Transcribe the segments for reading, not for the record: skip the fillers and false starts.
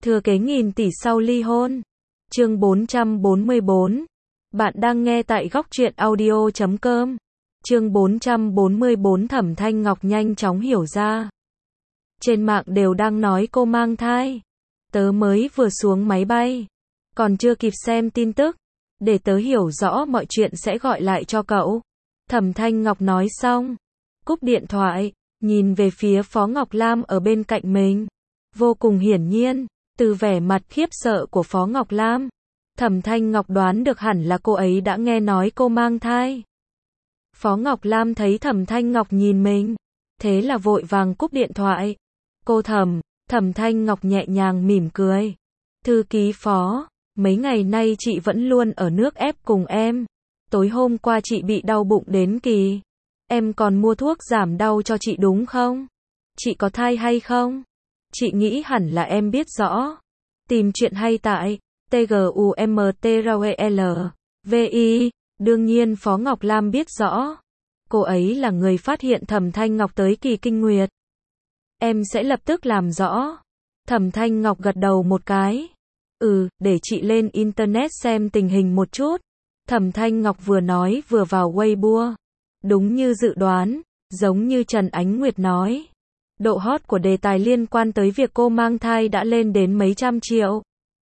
Thừa kế nghìn tỷ sau ly hôn. Chương 444. Bạn đang nghe tại góc truyện audio.com. Chương 444. Thẩm Thanh Ngọc nhanh chóng hiểu ra. Trên mạng đều đang nói cô mang thai. Tớ mới vừa xuống máy bay, còn chưa kịp xem tin tức. Để tớ hiểu rõ mọi chuyện sẽ gọi lại cho cậu. Thẩm Thanh Ngọc nói xong, cúp điện thoại, nhìn về phía Phó Ngọc Lam ở bên cạnh mình. Vô cùng hiển nhiên, từ vẻ mặt khiếp sợ của Phó Ngọc Lam, Thẩm Thanh Ngọc đoán được hẳn là cô ấy đã nghe nói cô mang thai. Phó Ngọc Lam thấy Thẩm Thanh Ngọc nhìn mình, thế là vội vàng cúp điện thoại. Cô Thẩm Thanh Ngọc nhẹ nhàng mỉm cười. Thư ký Phó, mấy ngày nay chị vẫn luôn ở nước ép cùng em. Tối hôm qua chị bị đau bụng đến kỳ. Em còn mua thuốc giảm đau cho chị đúng không? Chị có thai hay không? Chị nghĩ hẳn là em biết rõ. Tìm chuyện hay tại TGUMTROEL-VI. Đương nhiên Phó Ngọc Lam biết rõ. Cô ấy là người phát hiện Thẩm Thanh Ngọc tới kỳ kinh nguyệt. Em sẽ lập tức làm rõ. Thẩm Thanh Ngọc gật đầu một cái. Để chị lên internet xem tình hình một chút. Thẩm Thanh Ngọc vừa nói vừa vào Weibo. Đúng như dự đoán, giống như Trần Ánh Nguyệt nói. Độ hot của đề tài liên quan tới việc cô mang thai đã lên đến mấy trăm triệu.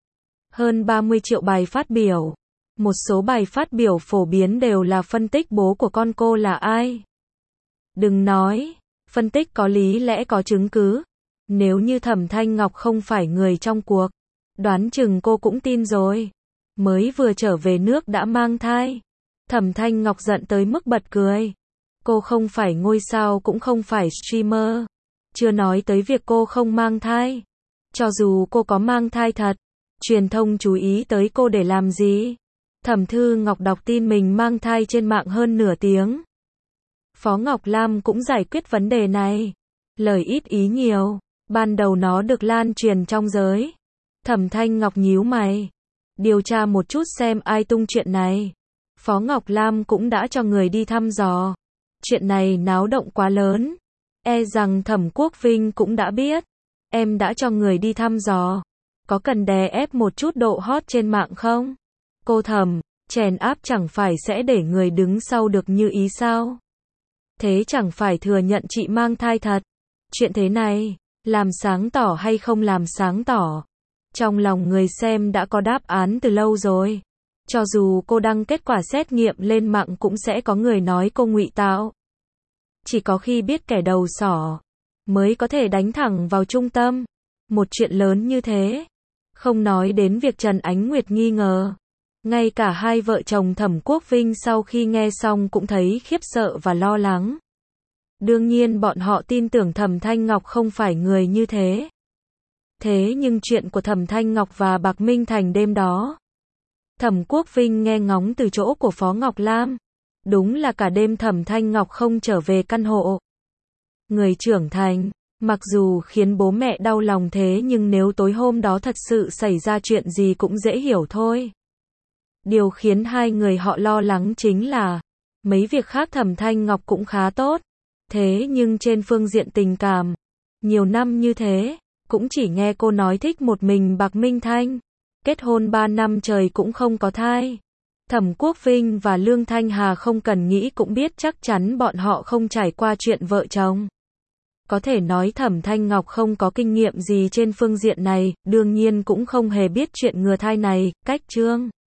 Hơn 30 triệu bài phát biểu. Một số bài phát biểu phổ biến đều là phân tích bố của con cô là ai. Đừng nói, phân tích có lý lẽ có chứng cứ. Nếu như Thẩm Thanh Ngọc không phải người trong cuộc, đoán chừng cô cũng tin rồi. Mới vừa trở về nước đã mang thai. Thẩm Thanh Ngọc giận tới mức bật cười. Cô không phải ngôi sao cũng không phải streamer. Chưa nói tới việc cô không mang thai. Cho dù cô có mang thai thật, truyền thông chú ý tới cô để làm gì? Thẩm Thư Ngọc đọc tin mình mang thai trên mạng hơn nửa tiếng. Phó Ngọc Lam cũng giải quyết vấn đề này. Lời ít ý nhiều, ban đầu nó được lan truyền trong giới. Thẩm Thanh Ngọc nhíu mày. Điều tra một chút xem ai tung chuyện này. Phó Ngọc Lam cũng đã cho người đi thăm dò. Chuyện này náo động quá lớn. E rằng Thẩm Quốc Vinh cũng đã biết. Em đã cho người đi thăm dò. Có cần đè ép một chút độ hot trên mạng không? Cô Thẩm, chèn áp chẳng phải sẽ để người đứng sau được như ý sao? Thế chẳng phải thừa nhận chị mang thai thật. Chuyện thế này, làm sáng tỏ hay không làm sáng tỏ? Trong lòng người xem đã có đáp án từ lâu rồi. Cho dù cô đăng kết quả xét nghiệm lên mạng cũng sẽ có người nói cô ngụy tạo. Chỉ có khi biết kẻ đầu sỏ, mới có thể đánh thẳng vào trung tâm. Một chuyện lớn như thế. Không nói đến việc Trần Ánh Nguyệt nghi ngờ. Ngay cả hai vợ chồng Thẩm Quốc Vinh sau khi nghe xong cũng thấy khiếp sợ và lo lắng. Đương nhiên bọn họ tin tưởng Thẩm Thanh Ngọc không phải người như thế. Thế nhưng chuyện của Thẩm Thanh Ngọc và Bạc Minh Thành đêm đó, Thẩm Quốc Vinh nghe ngóng từ chỗ của Phó Ngọc Lam. Đúng là cả đêm Thẩm Thanh Ngọc không trở về căn hộ. Người trưởng thành, mặc dù khiến bố mẹ đau lòng thế nhưng nếu tối hôm đó thật sự xảy ra chuyện gì cũng dễ hiểu thôi. Điều khiến hai người họ lo lắng chính là, mấy việc khác Thẩm Thanh Ngọc cũng khá tốt. Thế nhưng trên phương diện tình cảm, nhiều năm như thế, cũng chỉ nghe cô nói thích một mình Bạc Minh Thanh. Kết hôn 3 năm trời cũng không có thai. Thẩm Quốc Vinh và Lương Thanh Hà không cần nghĩ cũng biết chắc chắn bọn họ không trải qua chuyện vợ chồng. Có thể nói Thẩm Thanh Ngọc không có kinh nghiệm gì trên phương diện này, đương nhiên cũng không hề biết chuyện ngừa thai này, cách chương.